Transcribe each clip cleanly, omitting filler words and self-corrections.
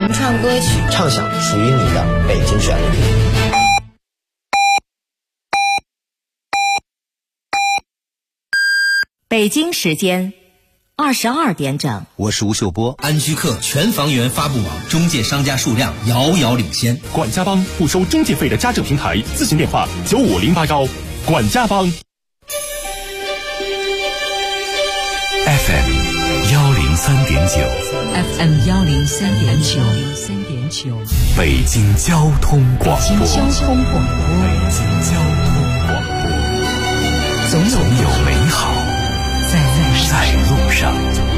唱歌曲， 畅想属于你的北京旋律。 北京时间22点整， 我是吴秀波。 安居客全房源发布网中介商家数量遥遥领先， 管家帮不收中介费的家政平台，咨询电话95081，管家帮。 FM 103.9，FM 103.9， 北京交通广播， 北京交通广播， 总有美好在路上。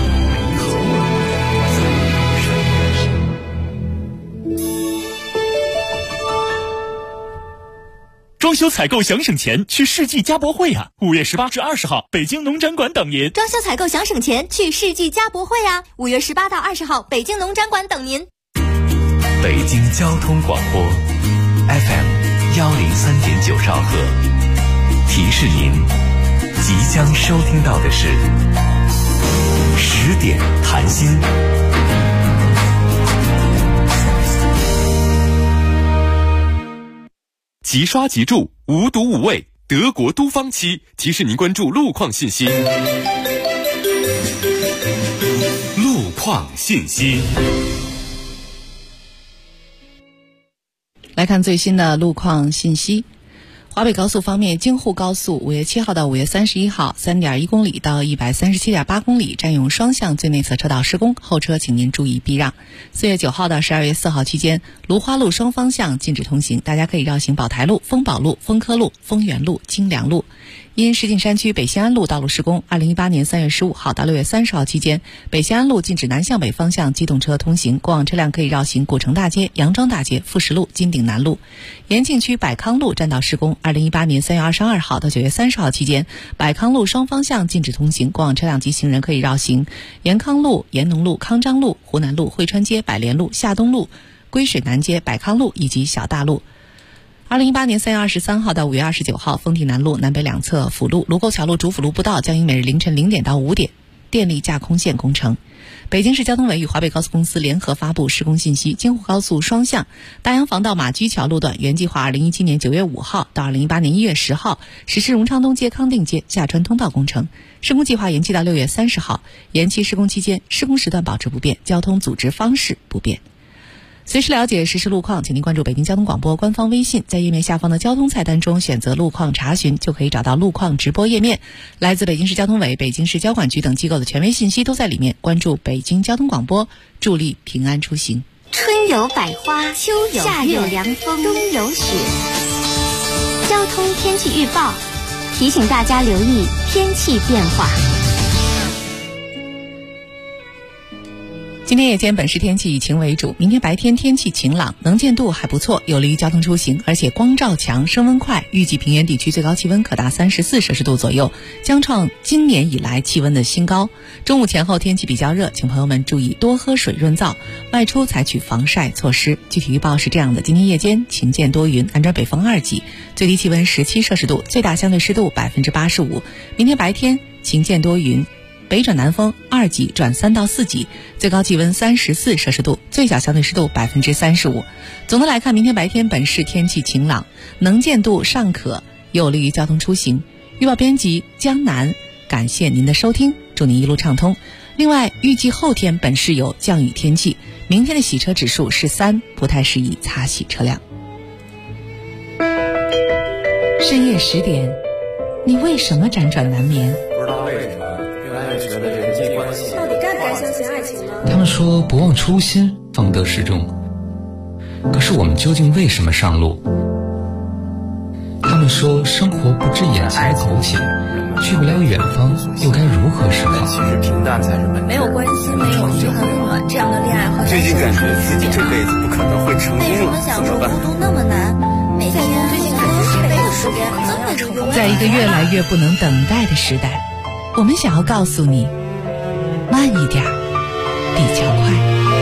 装修采购想省钱，去世纪家博会啊！5月18至20号，北京农展馆等您。 装修采购想省钱，去世纪家博会啊！5月18到20号，北京农展馆等您。 北京交通广播 FM 103.9兆赫，提示您即将收听到的是10点谈心。 即刷即住，无毒无味，德国都方漆提示您关注路况信息。路况信息。 来看最新的路况信息。华北高速方面，京沪高速5月7号到5月31号 3.1 公里到 137.8 公里占用双向最内侧车道施工，后车请您注意避让。4月9号到12月4号期间，芦花路双方向禁止通行，大家可以绕行宝台路、丰宝路、丰科路、丰源路、京良路。因石景山区北新安路道路施工，2018年3月15号到6月30号期间，北新安路禁止南向北方向机动车通行，过往车辆可以绕行古城大街、杨庄大街、富石路、金鼎南路。延庆区百康路占道施工，2018年3月22号到9月30号期间，百康路双方向禁止通行，过往车辆及行人可以绕行延康路、延农路、康章路、湖南路、汇川街、百联路、夏东路、归水南街、百康路以及小大路。2018年3月23号到5月29号，丰体南路南北两侧辅路、卢沟桥路主辅路步道将于每日凌晨0点到5点电力架空线工程。北京市交通委与华北高速公司联合发布施工信息，京沪高速双向大洋防道马驹桥路段原计划2017年9月5号到2018年1月10号实施荣昌东街、康定街下穿通道工程，施工计划延期到6月30号，延期施工期间施工时段保持不变，交通组织方式不变。随时了解实时路况，请您关注北京交通广播官方微信，在页面下方的交通菜单中选择路况查询，就可以找到路况直播页面。来自北京市交通委、北京市交管局等机构的权威信息都在里面，关注北京交通广播，助力平安出行。 春有百花，秋有夏有凉风，冬有雪。交通天气预报提醒大家留意天气变化。 今天夜间本市天气以晴为主，明天白天天气晴朗，能见度还不错，有利于交通出行，而且光照强，升温快，预计平原地区最高气温可达34摄氏度左右，将创今年以来气温的新高。中午前后天气比较热，请朋友们注意多喝水润燥，外出采取防晒措施。具体预报是这样的：今天夜间晴见多云，南转北风2级，最低气温17摄氏度，最大相对湿度85%。明天白天晴见多云，北转南风2级转3到4级，最高气温34摄氏度，最小相对湿度35%。总的来看，明天白天本市天气晴朗，能见度尚可，有利于交通出行。预报编辑江南，感谢您的收听，祝您一路畅通。另外，预计后天本市有降雨天气，明天的洗车指数是3，不太适宜擦洗车辆。深夜10点，你为什么辗转难眠？ 不知道为什么越来越觉得人际关系到底该不该相信爱情呢？ 他们说不忘初心方得始终，可是我们究竟为什么上路？他们说生活不止眼前苟且，去不了远方又该如何是好？ 其实平淡才是本质。 没有关系，没有遗憾了，这样的恋爱和最近感觉自己这辈子不可能会成功了， 为什么享受孤独那么难？每天最近感觉这辈子时间可能要成功。 在一个越来越不能等待的时代，我们想要告诉你，慢一点，比较快。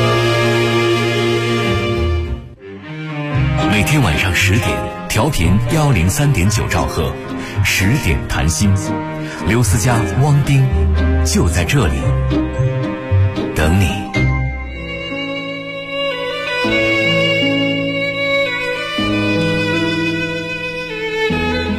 每天晚上10点，调频103.9兆赫，10点谈心，刘思佳、汪冰就在这里等你。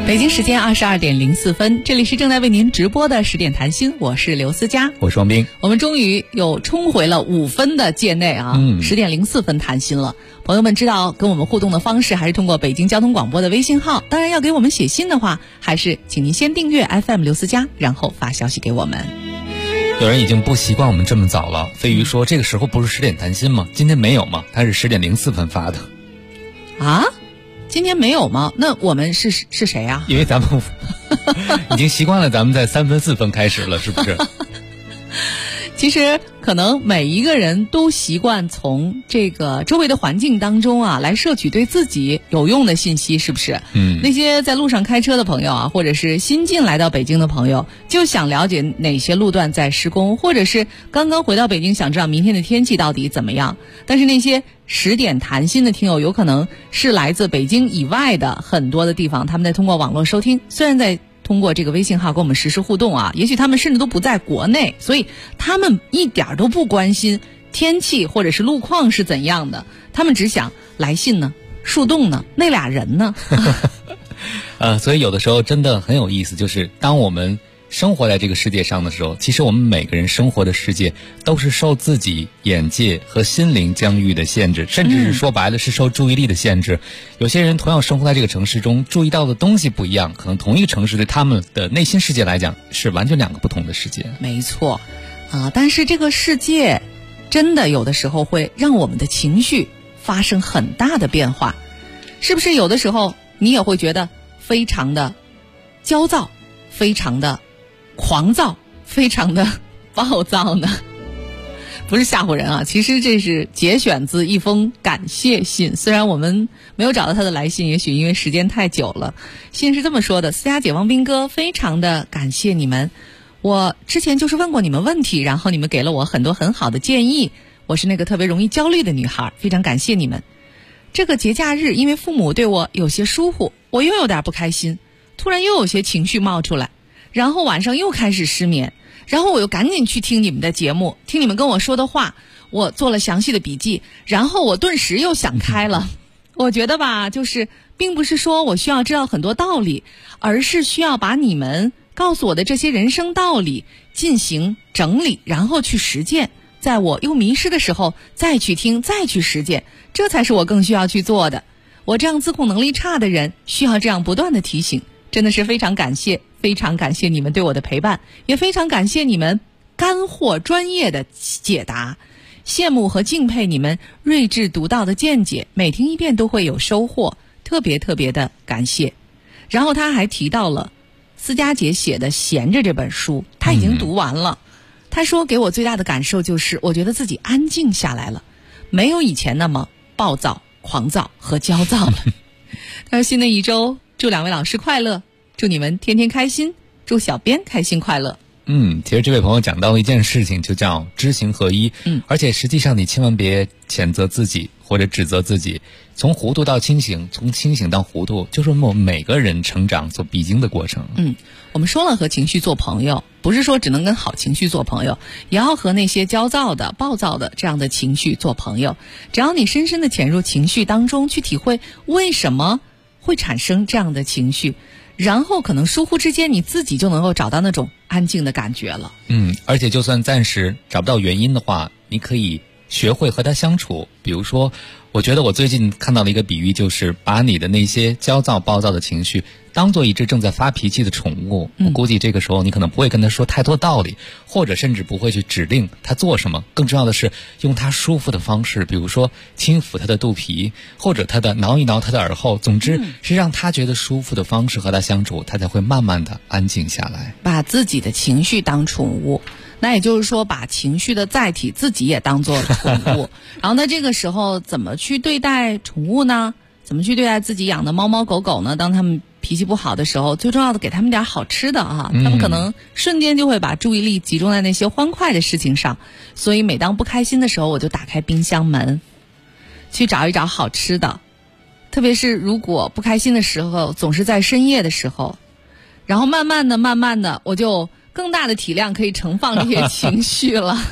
北京时间22:04，这里是正在为您直播的10点谈心，我是刘思佳， 我是王斌。 我们终于又冲回了5分的界内啊，10:04谈心了。朋友们知道跟我们互动的方式还是通过北京交通广播的微信号，当然要给我们写信的话，还是请您先订阅 FM 刘思佳，然后发消息给我们。 有人已经不习惯我们这么早了，飞鱼说这个时候不是10点谈心吗？今天没有吗？他是10:04发的。 啊？今天没有吗？那我们是谁啊？ 因为咱们已经习惯了咱们在3分4分开始了，是不是？ 其实可能每一个人都习惯从这个周围的环境当中啊，来摄取对自己有用的信息，是不是？那些在路上开车的朋友啊，或者是新近来到北京的朋友，就想了解哪些路段在施工，或者是刚刚回到北京想知道明天的天气到底怎么样。但是那些10点谈心的听友，有可能是来自北京以外的很多的地方，他们在通过网络收听，虽然在通过这个微信号跟我们实时互动啊，也许他们甚至都不在国内，所以他们一点都不关心天气或者是路况是怎样的，他们只想来信呢，树洞呢，那俩人呢。 所以有的时候真的很有意思，就是当我们生活在这个世界上的时候，其实我们每个人生活的世界都是受自己眼界和心灵疆域的限制，甚至是说白了是受注意力的限制。有些人同样生活在这个城市中，注意到的东西不一样，可能同一个城市对他们的内心世界来讲是完全2个不同的世界。 没错但是这个世界真的有的时候会让我们的情绪发生很大的变化，是不是？有的时候你也会觉得非常的焦躁，非常的狂躁，非常的暴躁呢？不是吓唬人啊，其实这是节选自一封感谢信，虽然我们没有找到他的来信，也许因为时间太久了。信是这么说的：思佳姐、王斌哥，非常的感谢你们，我之前就是问过你们问题，然后你们给了我很多很好的建议，我是那个特别容易焦虑的女孩，非常感谢你们。这个节假日因为父母对我有些疏忽，我又有点不开心，突然又有些情绪冒出来，然后晚上又开始失眠，然后我又赶紧去听你们的节目，听你们跟我说的话，我做了详细的笔记，然后我顿时又想开了。我觉得吧，就是并不是说我需要知道很多道理，而是需要把你们告诉我的这些人生道理进行整理，然后去实践，在我又迷失的时候再去听，再去实践，这才是我更需要去做的。我这样自控能力差的人需要这样不断的提醒，真的是非常感谢，非常感谢你们对我的陪伴，也非常感谢你们干货专业的解答，羡慕和敬佩你们睿智独到的见解，每听一遍都会有收获，特别特别的感谢。然后他还提到了思佳姐写的《闲着》这本书，他已经读完了。他说给我最大的感受就是我觉得自己安静下来了，没有以前那么暴躁、狂躁和焦躁了。他说新的一周祝2位老师快乐，祝你们天天开心，祝小编开心快乐。 其实这位朋友讲到一件事情，就叫知行合一。而且实际上你千万别谴责自己或者指责自己，从糊涂到清醒，从清醒到糊涂，就是我们每个人成长所必经的过程。 我们说了和情绪做朋友，不是说只能跟好情绪做朋友，也要和那些焦躁的、暴躁的这样的情绪做朋友。只要你深深的潜入情绪当中，去体会为什么会产生这样的情绪，然后可能疏忽之间你自己就能够找到那种安静的感觉了。 而且就算暂时找不到原因的话，你可以学会和它相处。比如说，我觉得我最近看到了一个比喻，就是把你的那些焦躁暴躁的情绪当做一只正在发脾气的宠物。我估计这个时候你可能不会跟他说太多道理，或者甚至不会去指令他做什么，更重要的是用他舒服的方式，比如说轻抚他的肚皮，或者他的挠一挠他的耳后，总之是让他觉得舒服的方式和他相处，他才会慢慢的安静下来。 把自己的情绪当宠物，那也就是说把情绪的载体自己也当做宠物。然后呢，这个时候怎么去对待宠物呢？怎么去对待自己养的猫猫狗狗呢？当他们脾气不好的时候，最重要的给他们点好吃的啊，他们可能瞬间就会把注意力集中在那些欢快的事情上。所以每当不开心的时候，我就打开冰箱门去找一找好吃的，特别是如果不开心的时候总是在深夜的时候，然后慢慢的我就更大的体量可以盛放这些情绪了。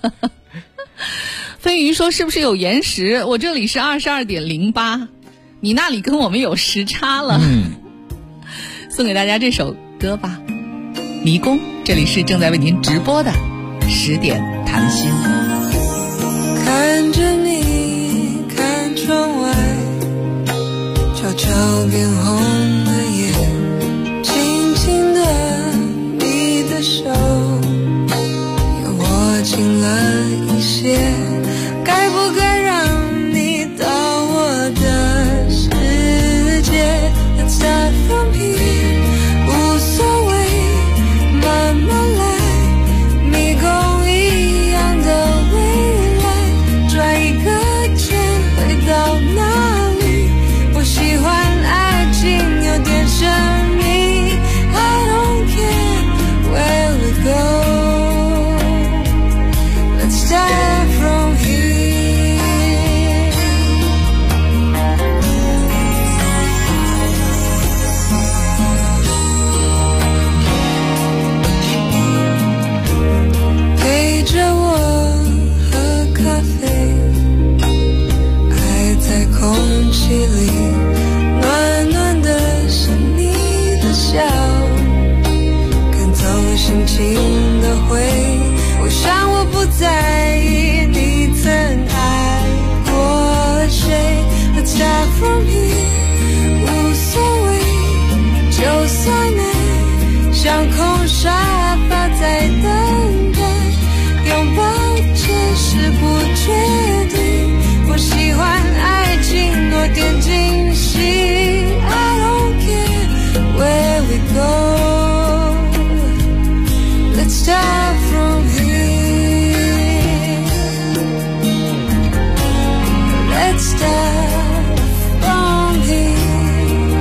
飞鱼说是不是有延时？我这里是22.08，你那里跟我们有时差了。 送给大家这首歌吧，迷宫。这里是正在为您直播的10点谈心。 看着你看窗外，悄悄变红了眼，轻轻的你的手又握紧了一些，该不该让你到我的世界？ Let's start from here， 无所谓，慢慢来，迷宫一样的未来，转一个圈回到哪里？我喜欢爱情有点神秘 I don't care where we go， Let's start from here。 陪着我喝咖啡，爱在空气里，暖暖的是你的笑，赶走心情的灰。我想我不在意你曾爱过谁。Let's start from here， 无所谓，就算爱像空沙发在等待，拥抱这是不确定。我喜欢爱情多点惊喜 I don't care where we go， Let's start from here， Let's start from here。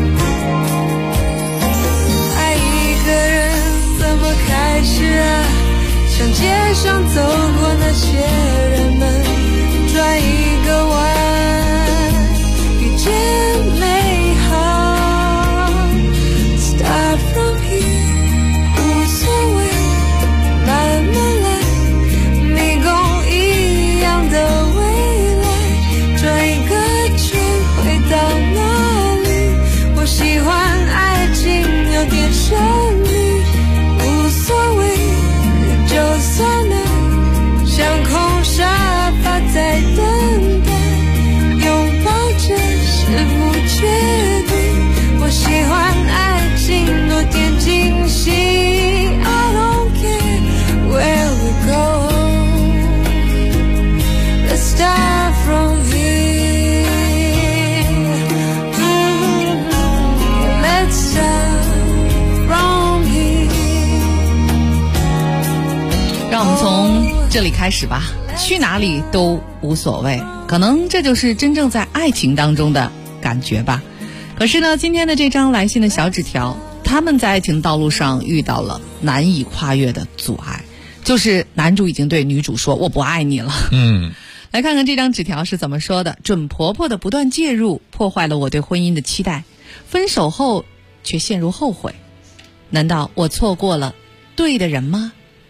爱一个人怎么开始啊？像街上走过那些人们，转一个弯，遇见美好。Start from here， 无所谓，慢慢来，迷宫一样的未来，转一个圈回到哪里？我喜欢爱情有点神秘，无所谓，就算爱像空沙发在等待，拥抱这是不确定。我喜欢爱情多点惊喜 I don't care where we go， Let's start from here， Let's start from here。 让我们从这里开始吧，去哪里都无所谓，可能这就是真正在爱情当中的感觉吧。可是呢，今天的这张来信的小纸条，他们在爱情道路上遇到了难以跨越的阻碍，就是男主已经对女主说我不爱你了。来看看这张纸条是怎么说的。准婆婆的不断介入破坏了我对婚姻的期待，分手后却陷入后悔，难道我错过了对的人吗？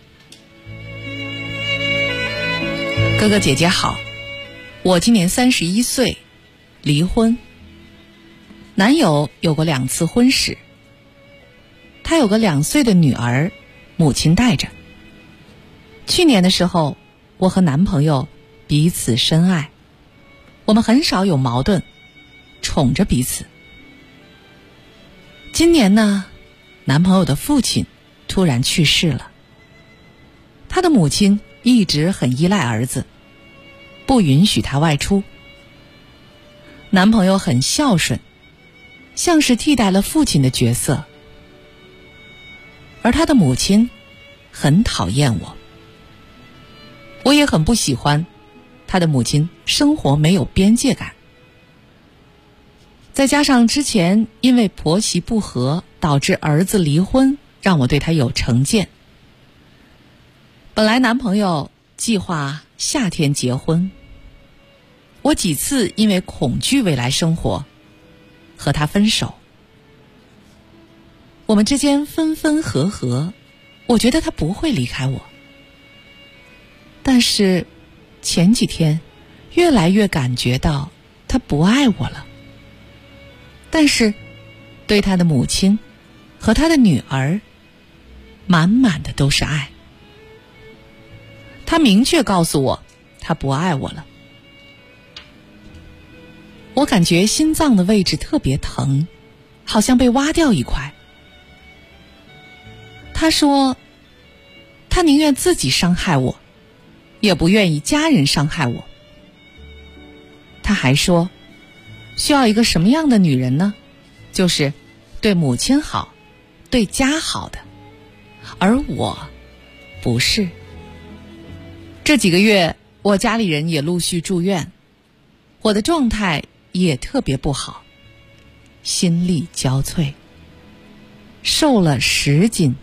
哥哥姐姐好，我今年31岁，离婚。男友有过2次婚史，他有个2岁的女儿，母亲带着。去年的时候，我和男朋友彼此深爱，我们很少有矛盾，宠着彼此。今年呢，男朋友的父亲突然去世了，他的母亲一直很依赖儿子，不允许他外出。男朋友很孝顺，像是替代了父亲的角色，而他的母亲很讨厌我。我也很不喜欢他的母亲生活没有边界感，再加上之前因为婆媳不和导致儿子离婚，让我对他有成见。本来男朋友计划夏天结婚，我几次因为恐惧未来生活和他分手。我们之间分分合合，我觉得他不会离开我。但是前几天越来越感觉到他不爱我了。但是对他的母亲和他的女儿满满的都是爱。他明确告诉我，他不爱我了。我感觉心脏的位置特别疼，好像被挖掉一块。他说，他宁愿自己伤害我，也不愿意家人伤害我。他还说，需要一个什么样的女人呢？就是对母亲好，对家好的。而我不是。这几个月我家里人也陆续住院，我的状态也特别不好，心力交瘁，瘦了10斤。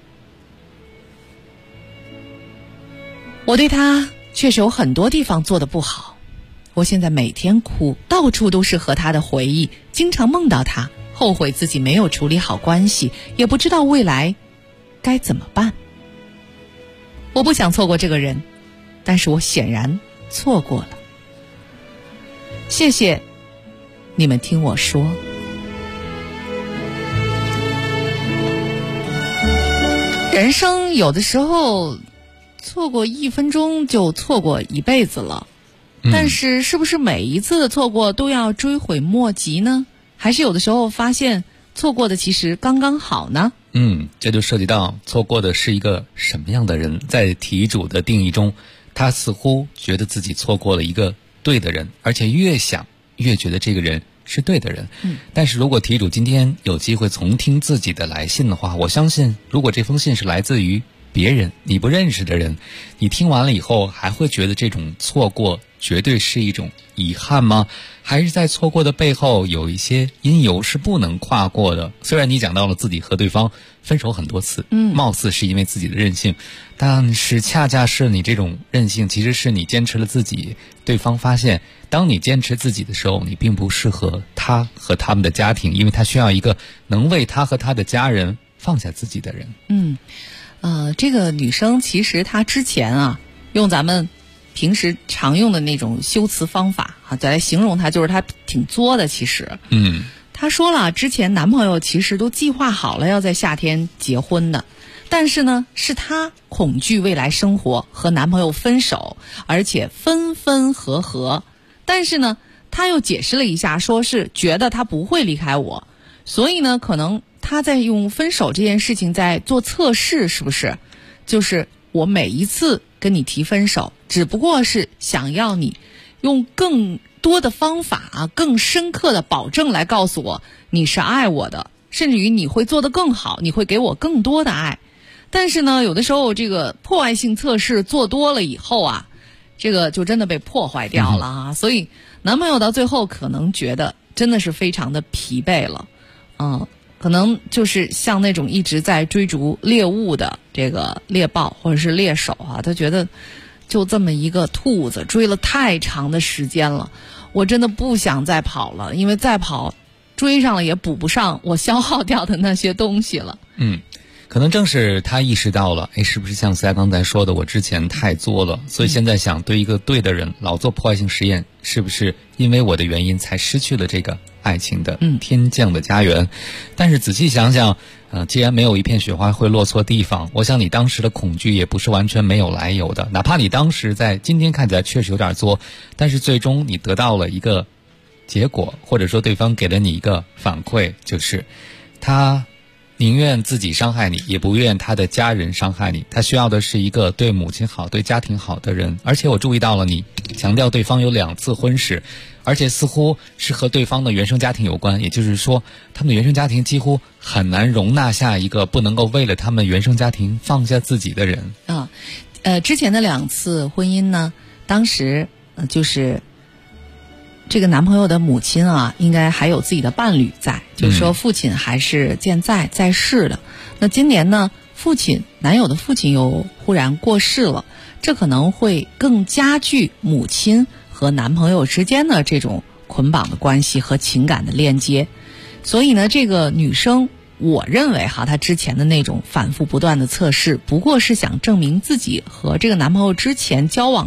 我对他确实有很多地方做得不好，我现在每天哭，到处都是和他的回忆，经常梦到他，后悔自己没有处理好关系，也不知道未来该怎么办。我不想错过这个人，但是我显然错过了。谢谢你们听我说。人生有的时候错过1分钟就错过一辈子了，但是是不是每一次的错过都要追悔莫及呢？还是有的时候发现错过的其实刚刚好呢？ 这就涉及到错过的是一个什么样的人。在题主的定义中，他似乎觉得自己错过了一个对的人，而且越想越觉得这个人是对的人。但是如果题主今天有机会重听自己的来信的话，我相信如果这封信是来自于别人，你不认识的人，你听完了以后还会觉得这种错过绝对是一种遗憾吗？还是在错过的背后有一些因由是不能跨过的？虽然你讲到了自己和对方分手很多次，貌似是因为自己的任性，但是恰恰是你这种任性，其实是你坚持了自己。对方发现，当你坚持自己的时候，你并不适合他和他们的家庭，因为他需要一个能为他和他的家人放下自己的人。 这个女生其实她之前用咱们平时常用的那种修辞方法再来形容她，就是她挺作的。其实她说了，之前男朋友其实都计划好了要在夏天结婚的，但是呢是她恐惧未来生活和男朋友分手，而且分分合合。但是呢她又解释了一下，说是觉得他不会离开我，所以呢可能他在用分手这件事情在做测试，是不是？就是我每一次跟你提分手，只不过是想要你用更多的方法更深刻的保证来告诉我你是爱我的，甚至于你会做得更好，你会给我更多的爱。但是呢有的时候这个破坏性测试做多了以后这个就真的被破坏掉了所以男朋友到最后可能觉得真的是非常的疲惫了。可能就是像那种一直在追逐猎物的这个猎豹或者是猎手他觉得就这么一个兔子追了太长的时间了，我真的不想再跑了，因为再跑追上了也补不上我消耗掉的那些东西了。 可能正是他意识到了，是不是像思佳刚才说的，我之前太作了，所以现在想对一个对的人老做破坏性实验，是不是因为我的原因才失去了这个爱情的天降的家园？但是仔细想想，既然没有一片雪花会落错地方，我想你当时的恐惧也不是完全没有来由的。哪怕你当时在今天看起来确实有点作，但是最终你得到了一个结果，或者说对方给了你一个反馈，就是他宁愿自己伤害你，也不愿他的家人伤害你。他需要的是一个对母亲好、对家庭好的人。而且我注意到了你强调对方有2次婚史，而且似乎是和对方的原生家庭有关，也就是说他们的原生家庭几乎很难容纳下一个不能够为了他们原生家庭放下自己的人。 之前的2次婚姻呢，当时就是这个男朋友的母亲应该还有自己的伴侣在，就是说父亲还是健在在世的。那今年呢，男友的父亲又忽然过世了，这可能会更加剧母亲和男朋友之间的这种捆绑的关系和情感的链接。所以呢，这个女生我认为她之前的那种反复不断的测试，不过是想证明自己和这个男朋友之前交往的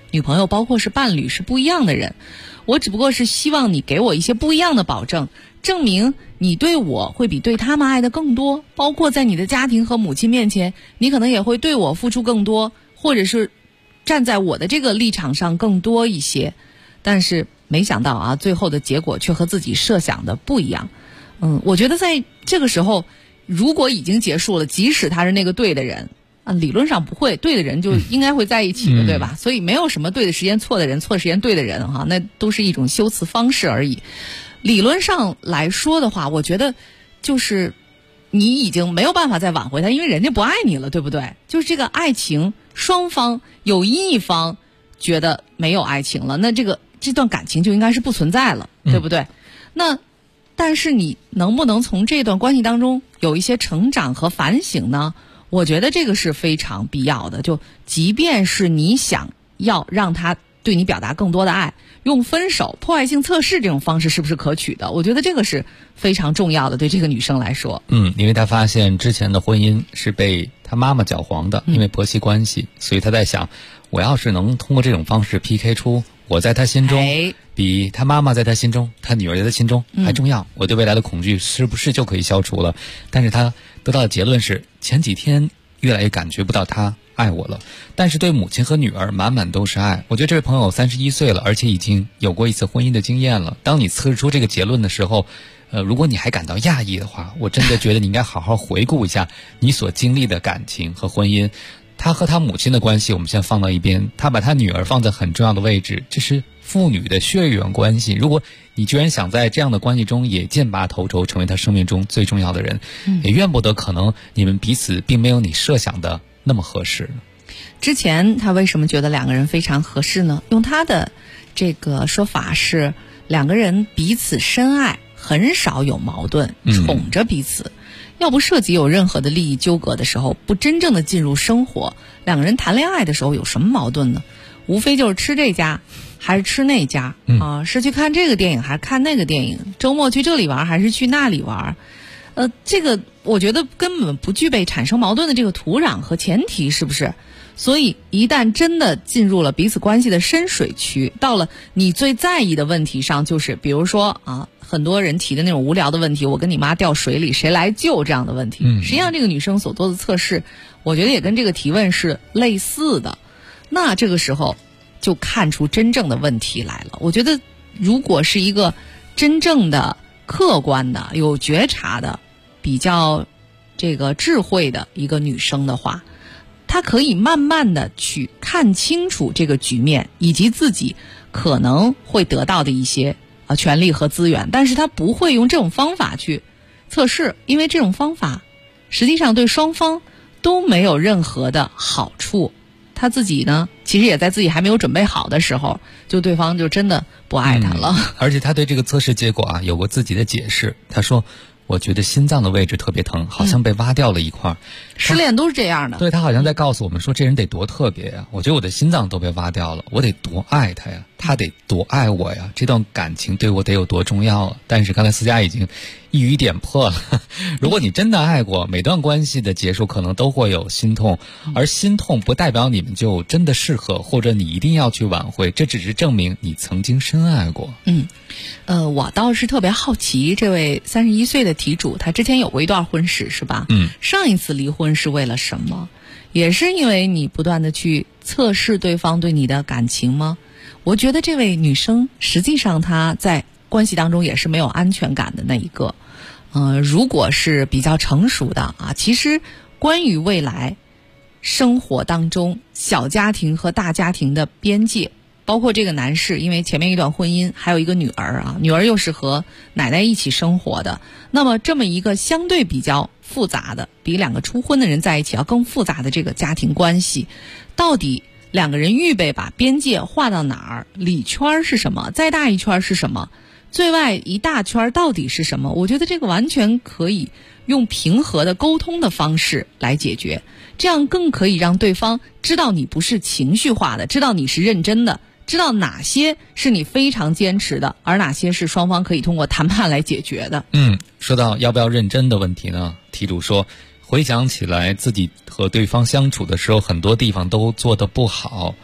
女朋友包括是伴侣是不一样的人，我只不过是希望你给我一些不一样的保证，证明你对我会比对他们爱的更多，包括在你的家庭和母亲面前，你可能也会对我付出更多，或者是站在我的这个立场上更多一些。但是没想到啊，最后的结果却和自己设想的不一样。我觉得在这个时候，如果已经结束了，即使他是那个对的人理论上不会，对的人就应该会在一起的，对吧？所以没有什么对的时间错的人，错的时间对的人哈，那都是一种修辞方式而已。理论上来说的话，我觉得就是你已经没有办法再挽回他，因为人家不爱你了，对不对？就是这个爱情，双方有一方觉得没有爱情了，那这段感情就应该是不存在了，对不对？那但是你能不能从这段关系当中有一些成长和反省呢？我觉得这个是非常必要的。就即便是你想要让他对你表达更多的爱，用分手、破坏性测试这种方式是不是可取的？我觉得这个是非常重要的，对这个女生来说。 因为她发现之前的婚姻是被她妈妈搅黄的，因为婆媳关系，所以她在想，我要是能通过这种方式 PK 出我在她心中比她妈妈在她心中，她女儿在她心中还重要，我对未来的恐惧是不是就可以消除了？但是她得到的结论是，前几天越来越感觉不到她爱我了，但是对母亲和女儿满满都是爱。我觉得这位朋友31岁了，而且已经有过一次婚姻的经验了。当你测试出这个结论的时候，如果你还感到讶异的话，我真的觉得你应该好好回顾一下你所经历的感情和婚姻。他和他母亲的关系我们先放到一边，他把他女儿放在很重要的位置，这是父女的血缘关系。如果你居然想在这样的关系中也剑拔头筹，成为他生命中最重要的人，也怨不得可能你们彼此并没有你设想的那么合适。 之前他为什么觉得两个人非常合适呢？用他的这个说法是，两个人彼此深爱，很少有矛盾，宠着彼此。要不涉及有任何的利益纠葛的时候，不真正的进入生活，两个人谈恋爱的时候有什么矛盾呢？无非就是吃这家还是吃那家是去看这个电影还是看那个电影，周末去这里玩还是去那里玩。这个我觉得根本不具备产生矛盾的这个土壤和前提，是不是？所以一旦真的进入了彼此关系的深水区，到了你最在意的问题上，就是比如说很多人提的那种无聊的问题，我跟你妈掉水里谁来救这样的问题，实际上这个女生所做的测试，我觉得也跟这个提问是类似的。那这个时候就看出真正的问题来了。我觉得如果是一个真正的客观的有觉察的比较这个智慧的一个女生的话，她可以慢慢的去看清楚这个局面以及自己可能会得到的一些权利和资源，但是她不会用这种方法去测试，因为这种方法实际上对双方都没有任何的好处。她自己呢，其实也在自己还没有准备好的时候，就对方就真的不爱她了。 而且她对这个测试结果有过自己的解释。她说，我觉得心脏的位置特别疼，好像被挖掉了一块。 失恋都是这样的。 对，他好像在告诉我们说，这人得多特别呀！我觉得我的心脏都被挖掉了，我得多爱他呀，他得多爱我呀，这段感情对我得有多重要啊！但是刚才思佳已经一语点破了，如果你真的爱过，每段关系的结束可能都会有心痛，而心痛不代表你们就真的适合，或者你一定要去挽回，这只是证明你曾经深爱过。 我倒是特别好奇，这位31岁的题主，他之前有过一段婚史是吧？上一次离婚是为了什么？也是因为你不断的去测试对方对你的感情吗？我觉得这位女生实际上她在关系当中也是没有安全感的那一个。如果是比较成熟的其实关于未来生活当中小家庭和大家庭的边界，包括这个男士因为前面一段婚姻还有一个女儿女儿又是和奶奶一起生活的，那么这么一个相对比较复杂的，比两个初婚的人在一起要更复杂的这个家庭关系，到底两个人预备把边界画到哪儿？里圈是什么？再大一圈是什么？最外一大圈到底是什么？我觉得这个完全可以用平和的沟通的方式来解决，这样更可以让对方知道你不是情绪化的，知道你是认真的，知道哪些是你非常坚持的，而哪些是双方可以通过谈判来解决的。 说到要不要认真的问题呢，题主说，回想起来自己和对方相处的时候，很多地方都做得不好，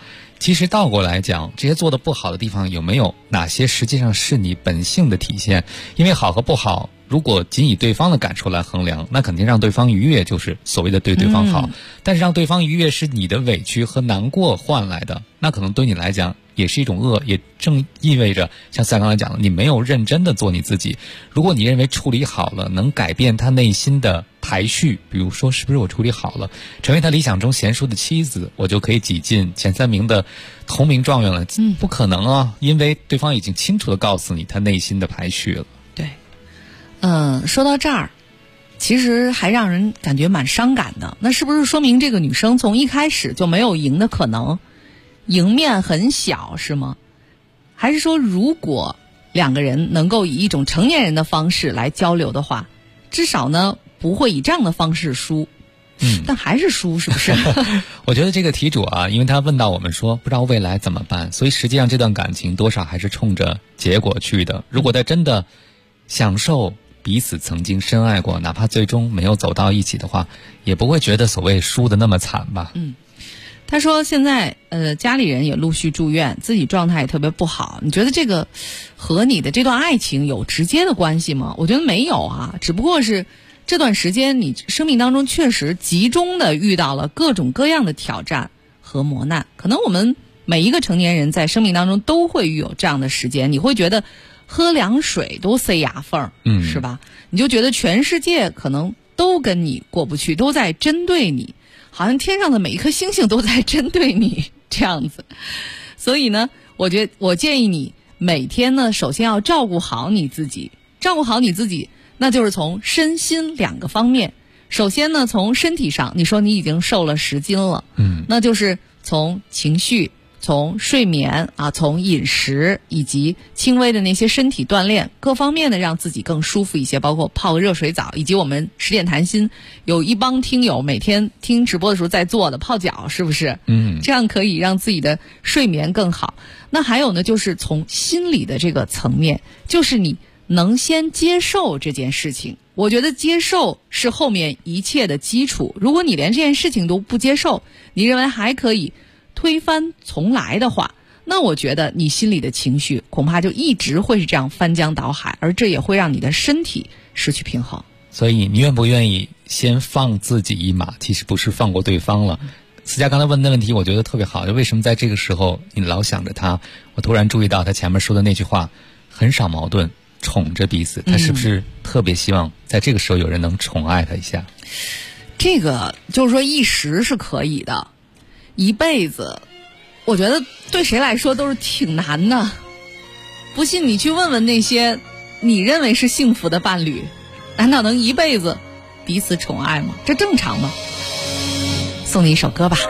其实倒过来讲，这些做的不好的地方有没有哪些实际上是你本性的体现？因为好和不好如果仅以对方的感受来衡量，那肯定让对方愉悦就是所谓的对对方好，但是让对方愉悦是你的委屈和难过换来的，那可能对你来讲也是一种恶，也正意味着像赛刚才讲的，你没有认真的做你自己。如果你认为处理好了能改变他内心的排序，比如说是不是我处理好了成为他理想中贤淑的妻子，我就可以挤进前3名的同名状元了，不可能啊，因为对方已经清楚的告诉你他内心的排序了。 对，说到这儿其实还让人感觉蛮伤感的，那是不是说明这个女生从一开始就没有赢的可能，赢面很小是吗？还是说如果2个人能够以一种成年人的方式来交流的话，至少呢不会以这样的方式输，但还是输是不是？ 我觉得这个题主啊，因为他问到我们说不知道未来怎么办，所以实际上这段感情多少还是冲着结果去的。如果他真的享受彼此曾经深爱过，哪怕最终没有走到一起的话，也不会觉得所谓输的那么惨吧。 他说现在家里人也陆续住院，自己状态也特别不好，你觉得这个和你的这段爱情有直接的关系吗？我觉得没有啊，只不过是这段时间你生命当中确实集中的遇到了各种各样的挑战和磨难，可能我们每一个成年人在生命当中都会有这样的时间，你会觉得喝凉水都塞牙缝，是吧？你就觉得全世界可能都跟你过不去，都在针对你，好像天上的每一颗星星都在针对你这样子。所以呢，我建议你每天呢，首先要照顾好你自己，那就是从身心2个方面。首先呢，从身体上，你说你已经瘦了10斤了，那就是从情绪、从睡眠从饮食以及轻微的那些身体锻炼各方面的让自己更舒服一些，包括泡个热水澡，以及我们10点谈心有一帮听友每天听直播的时候在做的泡脚，是不是？这样可以让自己的睡眠更好。那还有呢，就是从心理的这个层面，就是你能先接受这件事情。我觉得接受是后面一切的基础，如果你连这件事情都不接受，你认为还可以推翻重来的话，那我觉得你心里的情绪恐怕就一直会是这样翻江倒海，而这也会让你的身体失去平衡。 所以你愿不愿意先放自己一马，其实不是放过对方了。思佳刚才问的问题我觉得特别好，就为什么在这个时候你老想着他，我突然注意到他前面说的那句话很少矛盾，宠着彼此，他是不是特别希望在这个时候有人能宠爱他一下？ 这个就是说一时是可以的，一辈子我觉得对谁来说都是挺难的。不信你去问问那些你认为是幸福的伴侣，难道能一辈子彼此宠爱吗？这正常吗？送你一首歌吧。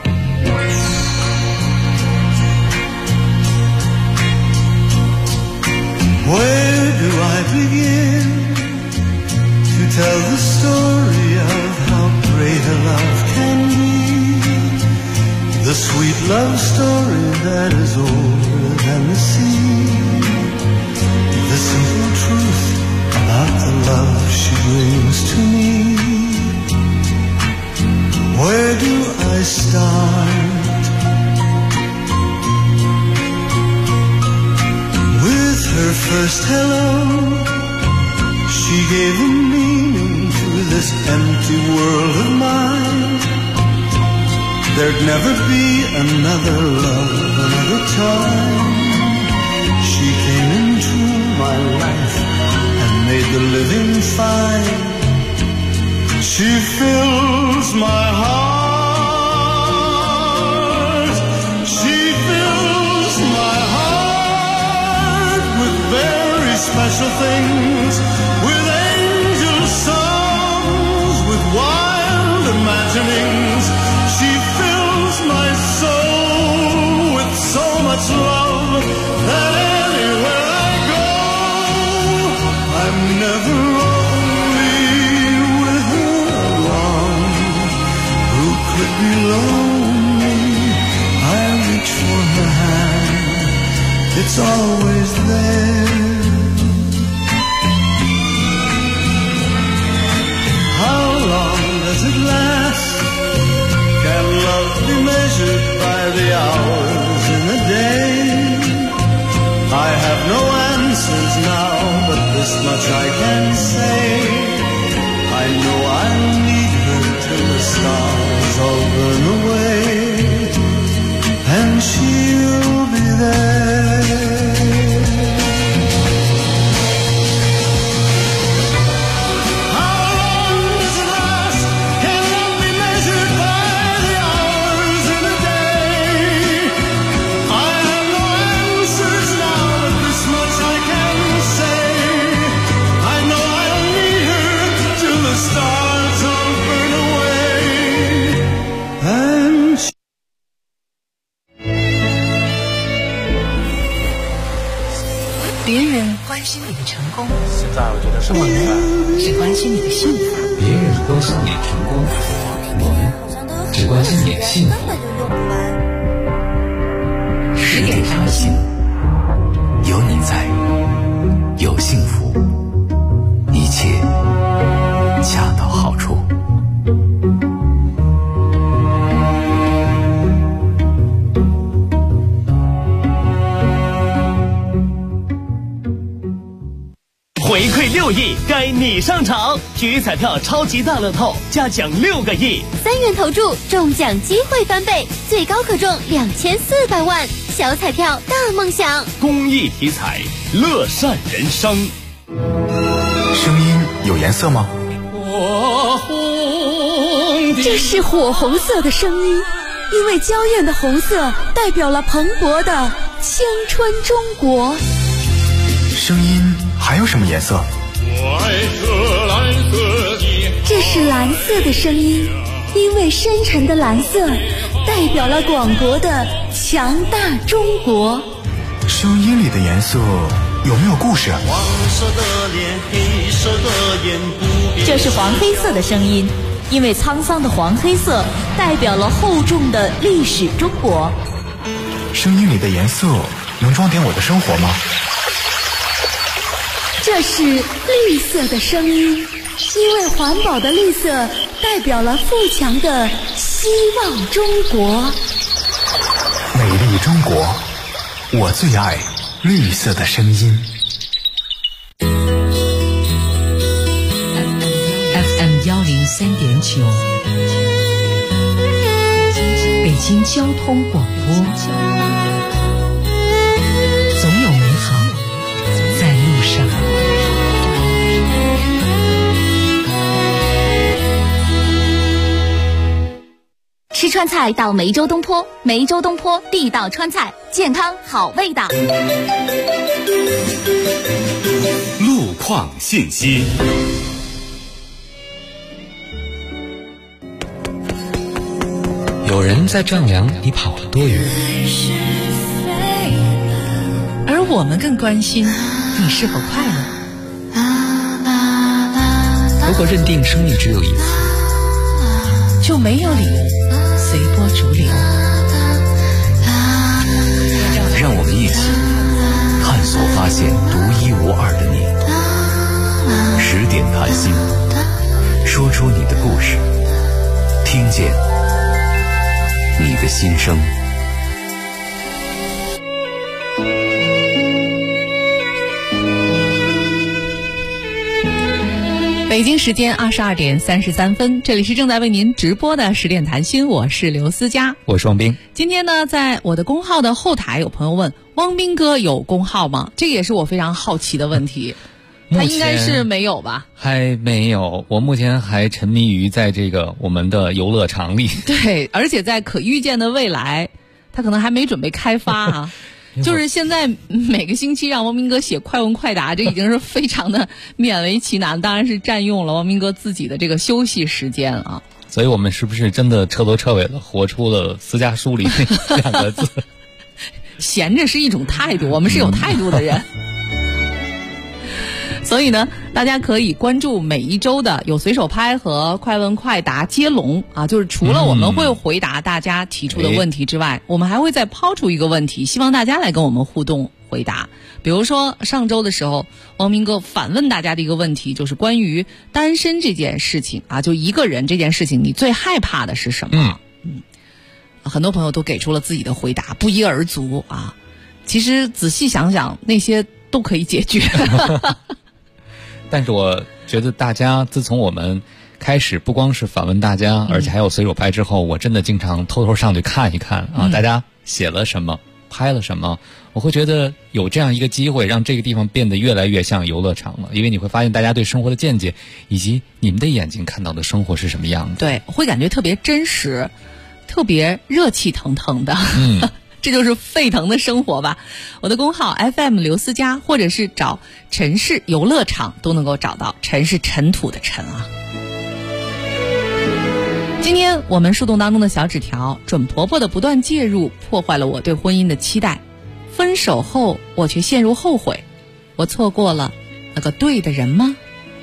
Where do I begin to tell the story of how great a love can be? The sweet love story that is older than the sea. The simple truth about the love she brings to me. Where do I start? With her first hello, she gave a meaning to this empty world of mine. There'd never be another love, another time. She came into my life and made the living fine. She fills my heart. She fills my heart with very special things, with angel songs, with wild imaginings. She fills my soul with so much love that anywhere I go, I'm never lonely with her along. Who could be lonely? I reach for her hand, it's always there. How long does it last? this much I can say. I know I'll need her till the stars all burn away, and she'll be there. How long does it last? Can love be measured by the hours in a day? I have no answers now, but this much I can say. I know I'll need her till the stars all burn away, and 别人关心你的成功， 现在我觉得是我们只关心你的幸福。 别人关心你的成功，我们只关心你的幸福。 10点开心， 有你在，有幸福，一切恰到好处。 回馈6亿，该你上场！体育彩票超级大乐透加奖6个亿 ，3元投注中奖机会翻倍，最高可中2400万。小彩票大梦想， 公益体彩，乐善人生。 声音有颜色吗？ 这是火红色的声音，因为娇艳的红色代表了蓬勃的青春中国。 声音还有什么颜色？ 这是蓝色的声音，因为深沉的蓝色代表了广博的强大中国。 声音里的颜色有没有故事？ 这是黄黑色的声音，因为沧桑的黄黑色代表了厚重的历史中国。 声音里的颜色能装点我的生活吗？ 这是绿色的声音，因为环保的绿色代表了富强的希望中国。 美丽中国，我最爱绿色的声音。 FM 103.9，北京交通广播，总有美好在路上。 吃川菜到梅州东坡，梅州东坡地道川菜，健康好味道。 路况信息。 有人在丈量你跑了多远， 而我们更关心你是否快乐。 如果认定生命只有一次， 就没有理由随波逐流。 让我们一起探索发现独一无二的你。10点谈心，说出你的故事，听见你的心声。 北京时间22点33分，这里是正在为您直播的10点谈心，我是刘思佳， 我是汪斌。 今天呢，在我的公号的后台有朋友问，汪斌哥有公号吗？这个也是我非常好奇的问题。他应该是没有吧？ 还没有，我目前还沉迷于在这个我们的游乐场里。 对，而且在可预见的未来，他可能还没准备开发啊。就是现在每个星期让汪斌哥写快问快答，这已经是非常的勉为其难，当然是占用了汪斌哥自己的这个休息时间啊。 所以我们是不是真的彻头彻尾的活出了私家书里2个字？ 闲着是一种态度，我们是有态度的人。所以呢，大家可以关注每一周的有随手拍和快问快答接龙啊，就是除了我们会回答大家提出的问题之外，我们还会再抛出一个问题，希望大家来跟我们互动回答。比如说上周的时候，汪明哥反问大家的一个问题，就是关于单身这件事情啊，就一个人这件事情，你最害怕的是什么？很多朋友都给出了自己的回答，不一而足啊。其实仔细想想，那些都可以解决。 但是我觉得大家自从我们开始不光是访问大家，而且还有随手拍之后，我真的经常偷偷上去看一看啊，大家写了什么，拍了什么，我会觉得有这样一个机会，让这个地方变得越来越像游乐场了。因为你会发现大家对生活的见解，以及你们的眼睛看到的生活是什么样的。 对，会感觉特别真实，特别热气腾腾的。这就是沸腾的生活吧。我的公号 FM 刘思佳，或者是找城市游乐场都能够找到。尘是尘土的尘啊。今天我们树洞当中的小纸条，准婆婆的不断介入破坏了我对婚姻的期待，分手后我却陷入后悔，我错过了那个对的人吗？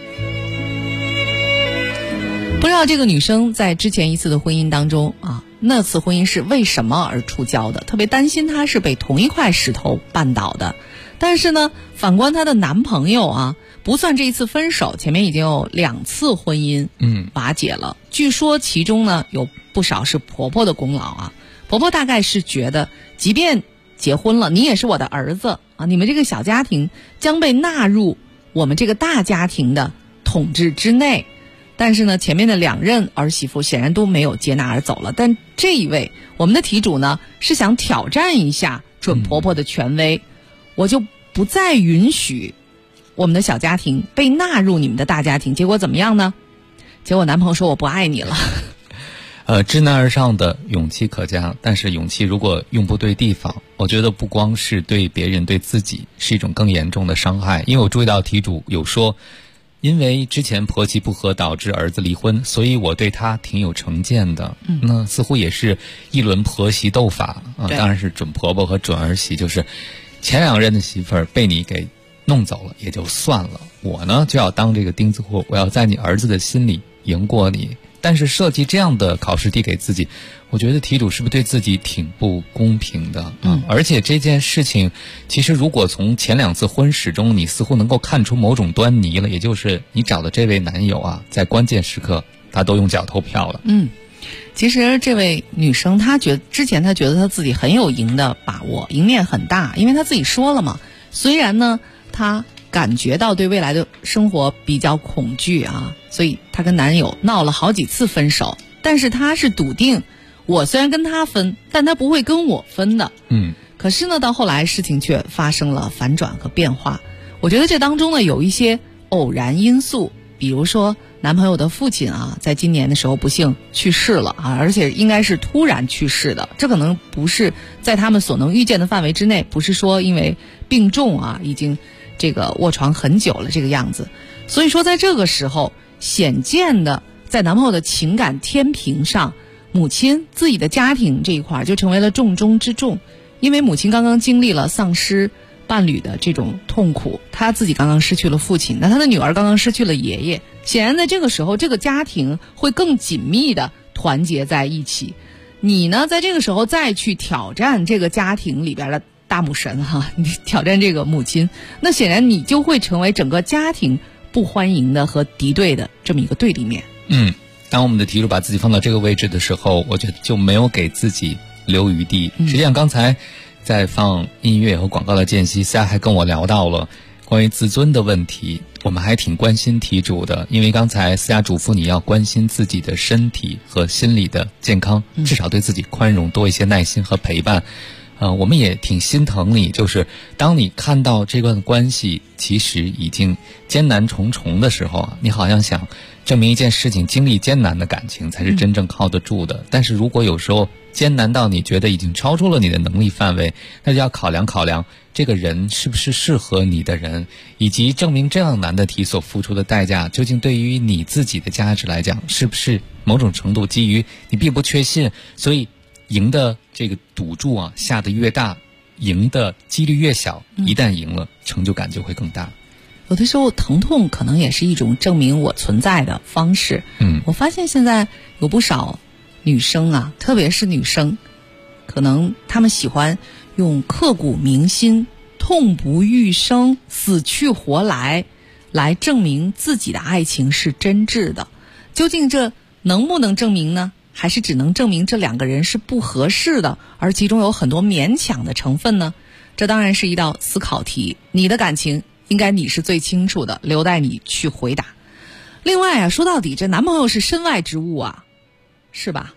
不知道这个女生在之前一次的婚姻当中啊，那次婚姻是为什么而触礁的，特别担心她是被同一块石头绊倒的。但是呢，反观她的男朋友啊，不算这一次分手，前面已经有2次婚姻瓦解了。据说其中呢有不少是婆婆的功劳啊。婆婆大概是觉得，即便结婚了，你也是我的儿子啊，你们这个小家庭将被纳入我们这个大家庭的统治之内。但是呢，前面的2任儿媳妇显然都没有接纳而走了。但这一位我们的题主呢，是想挑战一下准婆婆的权威，我就不再允许我们的小家庭被纳入你们的大家庭。结果怎么样呢？结果男朋友说我不爱你了。 知难而上的勇气可嘉，但是勇气如果用不对地方，我觉得不光是对别人对自己是一种更严重的伤害。因为我注意到题主有说，因为之前婆媳不和导致儿子离婚，所以我对他挺有成见的。那似乎也是一轮婆媳斗法啊，当然是准婆婆和准儿媳，就是前2任的媳妇儿被你给弄走了也就算了，我呢就要当这个钉子户，我要在你儿子的心里赢过你。但是设计这样的考试题给自己，我觉得题主是不是对自己挺不公平的？而且这件事情其实如果从前2次婚史中你似乎能够看出某种端倪了，也就是你找的这位男友啊，在关键时刻他都用脚投票了。 其实这位女生之前她觉得她自己很有赢的把握，赢面很大，因为她自己说了嘛，虽然呢她感觉到对未来的生活比较恐惧啊，所以她跟男友闹了好几次分手，但是她是笃定我虽然跟他分，但他不会跟我分的。可是呢到后来事情却发生了反转和变化。我觉得这当中呢有一些偶然因素，比如说男朋友的父亲啊，在今年的时候不幸去世了啊，而且应该是突然去世的，这可能不是在他们所能预见的范围之内，不是说因为病重啊，已经这个卧床很久了这个样子。所以说在这个时候，显见的在男朋友的情感天平上，母亲自己的家庭这一块就成为了重中之重。因为母亲刚刚经历了丧失伴侣的这种痛苦，她自己刚刚失去了父亲，那她的女儿刚刚失去了爷爷，显然在这个时候这个家庭会更紧密的团结在一起。你呢在这个时候再去挑战这个家庭里边的大母神哈，你挑战这个母亲，那显然你就会成为整个家庭不欢迎的和敌对的这么一个对立面。 当我们的题主把自己放到这个位置的时候，我觉得就没有给自己留余地。实际上刚才在放音乐和广告的间隙，思佳还跟我聊到了关于自尊的问题，我们还挺关心题主的。因为刚才思佳嘱咐你要关心自己的身体和心理的健康，至少对自己宽容，多一些耐心和陪伴。我们也挺心疼你，就是当你看到这段关系其实已经艰难重重的时候啊，你好像想证明一件事情，经历艰难的感情才是真正靠得住的。但是如果有时候艰难到你觉得已经超出了你的能力范围，那就要考量考量这个人是不是适合你的人，以及证明这样难的题所付出的代价究竟对于你自己的价值来讲是不是某种程度基于你并不确信，所以赢的这个赌注啊下得越大，赢的几率越小，一旦赢了成就感就会更大。 有的时候疼痛可能也是一种证明我存在的方式。我发现现在有不少女生啊，特别是女生，可能她们喜欢用刻骨铭心、痛不欲生、死去活来证明自己的爱情是真挚的。究竟这能不能证明呢？还是只能证明这2个人是不合适的，而其中有很多勉强的成分呢？这当然是一道思考题。你的感情应该你是最清楚的，留待你去回答。另外啊，说到底这男朋友是身外之物啊，是吧？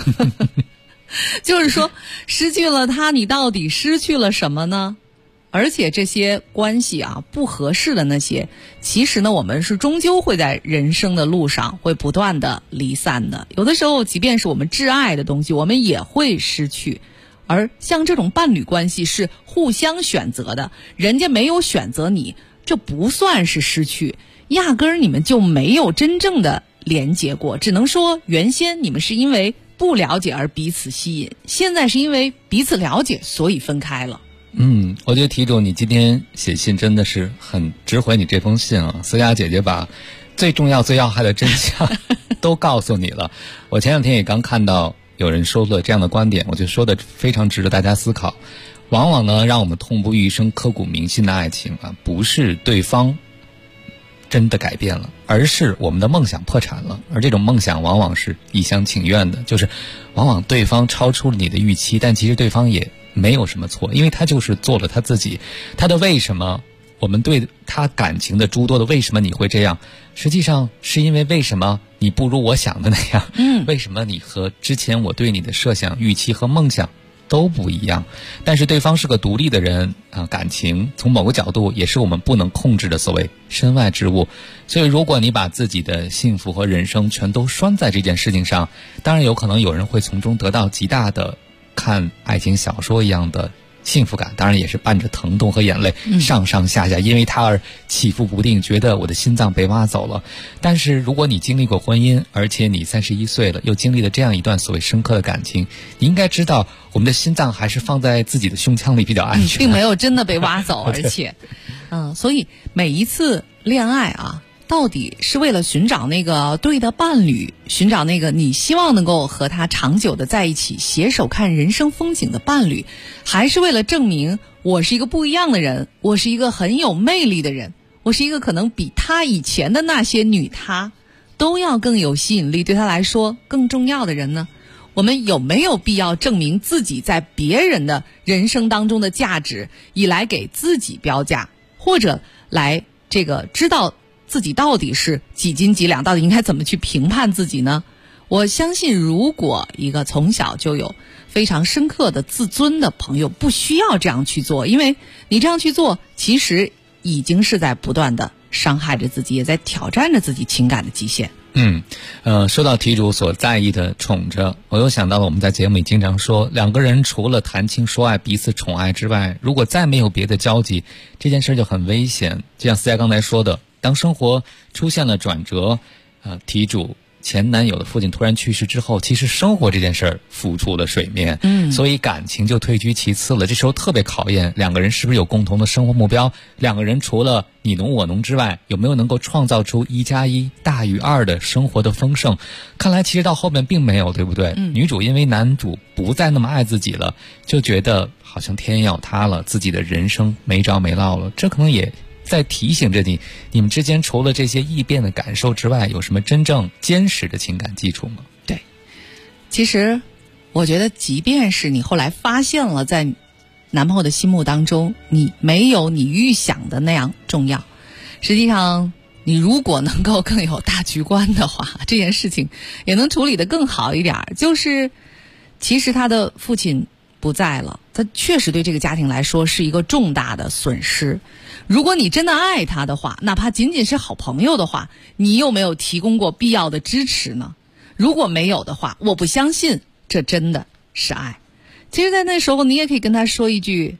就是说失去了他，你到底失去了什么呢？而且这些关系啊，不合适的那些，其实呢，我们是终究会在人生的路上会不断的离散的。有的时候，即便是我们挚爱的东西，我们也会失去。而像这种伴侣关系是互相选择的，人家没有选择你，这不算是失去，压根儿你们就没有真正的连结过。只能说原先你们是因为不了解而彼此吸引，现在是因为彼此了解所以分开了。 我觉得题主你今天写信真的是很值回你这封信啊！思佳姐姐把最重要最要害的真相都告诉你了。我前两天也刚看到有人说了这样的观点，我觉得说的非常值得大家思考。往往呢，让我们痛不欲生刻骨铭心的爱情啊，不是对方真的改变了，而是我们的梦想破产了。而这种梦想往往是一厢情愿的，就是往往对方超出了你的预期，但其实对方也没有什么错，因为他就是做了他自己。他的为什么，我们对他感情的诸多的为什么你会这样，实际上是因为为什么你不如我想的那样，为什么你和之前我对你的设想、预期和梦想都不一样。但是对方是个独立的人啊，感情从某个角度也是我们不能控制的所谓身外之物。所以如果你把自己的幸福和人生全都拴在这件事情上，当然有可能有人会从中得到极大的看爱情小说一样的幸福感，当然也是伴着疼痛和眼泪，上上下下因为他而起伏不定，觉得我的心脏被挖走了。但是如果你经历过婚姻，而且你31岁了，又经历了这样一段所谓深刻的感情，你应该知道我们的心脏还是放在自己的胸腔里比较安全， 并没有真的被挖走。而且所以每一次恋爱啊，到底是为了寻找那个对的伴侣，寻找那个你希望能够和他长久的在一起携手看人生风景的伴侣，还是为了证明我是一个不一样的人，我是一个很有魅力的人，我是一个可能比他以前的那些女他都要更有吸引力，对他来说更重要的人呢？我们有没有必要证明自己在别人的人生当中的价值，以来给自己标价，或者来这个知道自己到底是几斤几两，到底应该怎么去评判自己呢？我相信如果一个从小就有非常深刻的自尊的朋友，不需要这样去做，因为你这样去做其实已经是在不断的伤害着自己，也在挑战着自己情感的极限。 说到题主所在意的宠着，我又想到了我们在节目里经常说，两个人除了谈情说爱彼此宠爱之外，如果再没有别的交集，这件事就很危险。就像思佳刚才说的，当生活出现了转折，题主前男友的父亲突然去世之后，其实生活这件事儿浮出了水面，所以感情就退居其次了。这时候特别考验两个人是不是有共同的生活目标，两个人除了你侬我侬之外，有没有能够创造出1+1大于2的生活的丰盛。看来其实到后面并没有，对不对？女主因为男主不再那么爱自己了，就觉得好像天要塌了，自己的人生没着没落了。这可能也在提醒着你，你们之间除了这些异变的感受之外，有什么真正坚实的情感基础吗？ 对，其实我觉得即便是你后来发现了在男朋友的心目当中你没有你预想的那样重要，实际上你如果能够更有大局观的话，这件事情也能处理得更好一点。就是其实他的父亲不在了，他确实对这个家庭来说是一个重大的损失。如果你真的爱他的话，哪怕仅仅是好朋友的话，你有没有提供过必要的支持呢？如果没有的话，我不相信这真的是爱。其实在那时候你也可以跟他说一句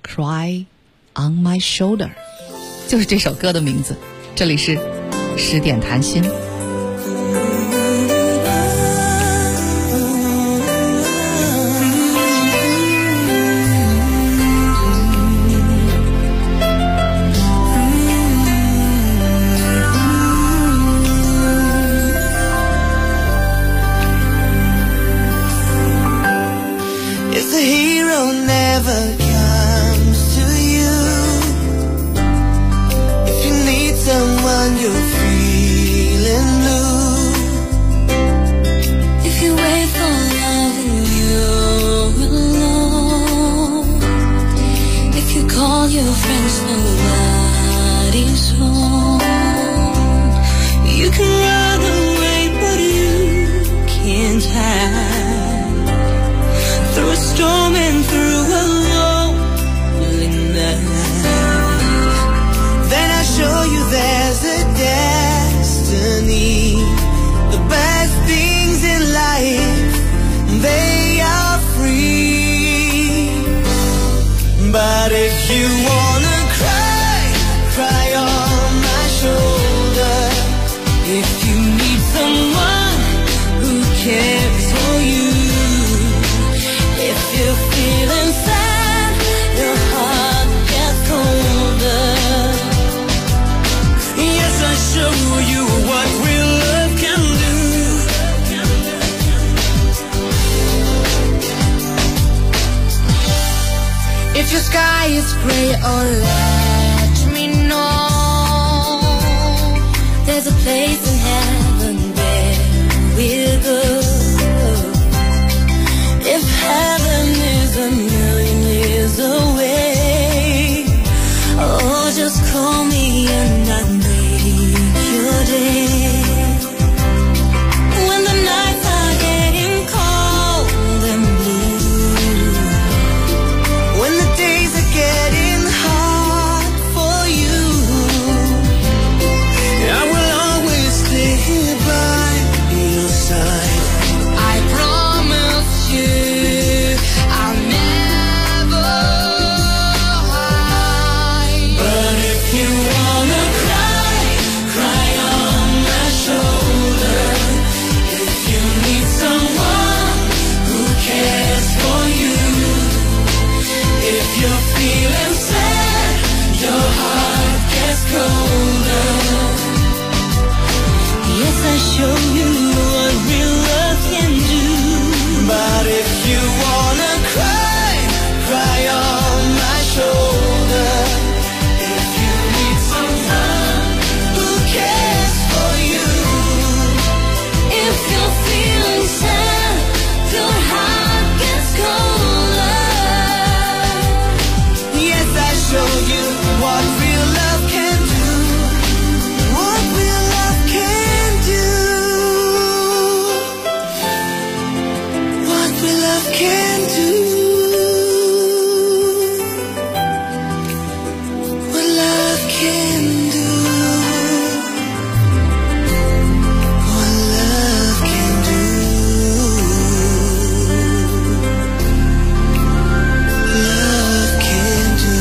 Cry on my shoulder， 就是这首歌的名字。这里是10点谈心。 Your friends, nobody if you need someone who cares for you, if you're feeling sad, your heart gets colder. Yes, I show you what real love can do. If your sky is gray, oh let me know. There's a place in heaven where we'll go. If heaven is a million years away, oh just call me and I'll make your day. When the nights are getting cold and blue, when the days are getting hard for you, I will always stay here by your side. I promise you I'll never hide. But if you wanna cry, cry on my shoulder. If you need someone who cares for you, if you're feeling sad, your heart gets colder. Yes, I show you what real love can do. But if you wanna cry, cry on my shoulder. If you need someone who cares for you, if you're feeling sad, your heart gets colder. Yes, I show you what real love can do. What real love can do. What real love can do. What love can do. What love can do. Love can do.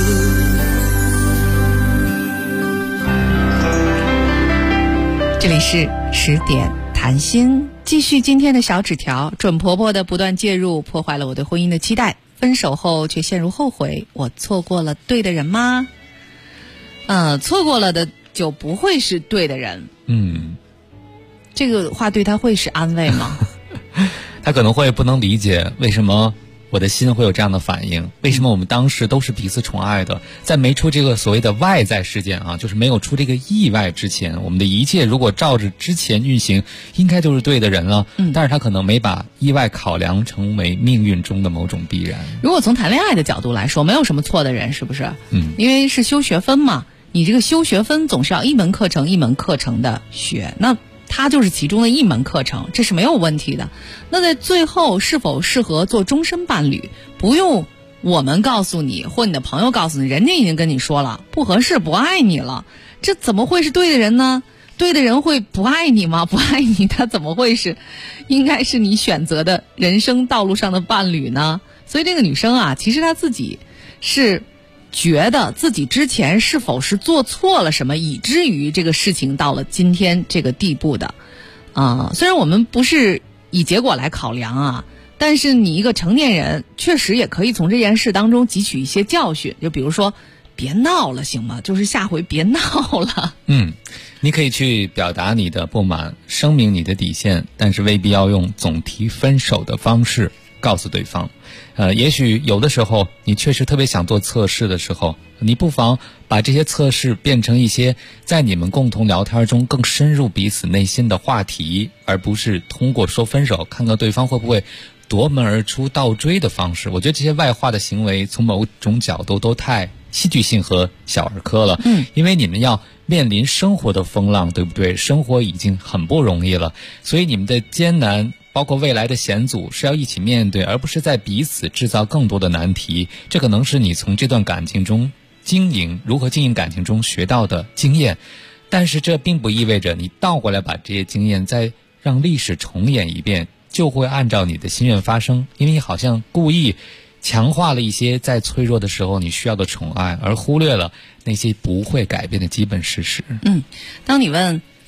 这里是10点谈心，继续今天的小纸条。准婆婆的不断介入破坏了我对婚姻的期待，分手后却陷入后悔，我错过了对的人吗？错过了的就不会是对的人。这个话对他会是安慰吗？ 他可能会不能理解为什么我的心会有这样的反应，为什么我们当时都是彼此宠爱的，在没出这个所谓的外在事件啊，就是没有出这个意外之前，我们的一切如果照着之前运行，应该就是对的人了。但是他可能没把意外考量成为命运中的某种必然。 如果从谈恋爱的角度来说，没有什么错的人，是不是？因为是修学分嘛，你这个修学分总是要一门课程一门课程的学，那它就是其中的一门课程，这是没有问题的。那在最后是否适合做终身伴侣，不用我们告诉你或你的朋友告诉你，人家已经跟你说了不合适，不爱你了，这怎么会是对的人呢？对的人会不爱你吗？不爱你，他怎么会是应该是你选择的人生道路上的伴侣呢？所以这个女生啊，其实她自己是觉得自己之前是否是做错了什么，以至于这个事情到了今天这个地步的。虽然我们不是以结果来考量啊，但是你一个成年人确实也可以从这件事当中汲取一些教训，就比如说别闹了行吗？就是下回别闹了。 你可以去表达你的不满，声明你的底线，但是未必要用总提分手的方式告诉对方。也许有的时候你确实特别想做测试的时候，你不妨把这些测试变成一些在你们共同聊天中更深入彼此内心的话题，而不是通过说分手看看对方会不会夺门而出倒追的方式。我觉得这些外化的行为从某种角度都太戏剧性和小儿科了。因为你们要面临生活的风浪，对不对？生活已经很不容易了，所以你们的艰难包括未来的险阻是要一起面对，而不是在彼此制造更多的难题。这可能是你从这段感情中如何经营感情中学到的经验，但是这并不意味着你倒过来把这些经验再让历史重演一遍就会按照你的心愿发生，因为你好像故意强化了一些在脆弱的时候你需要的宠爱，而忽略了那些不会改变的基本事实。 当你问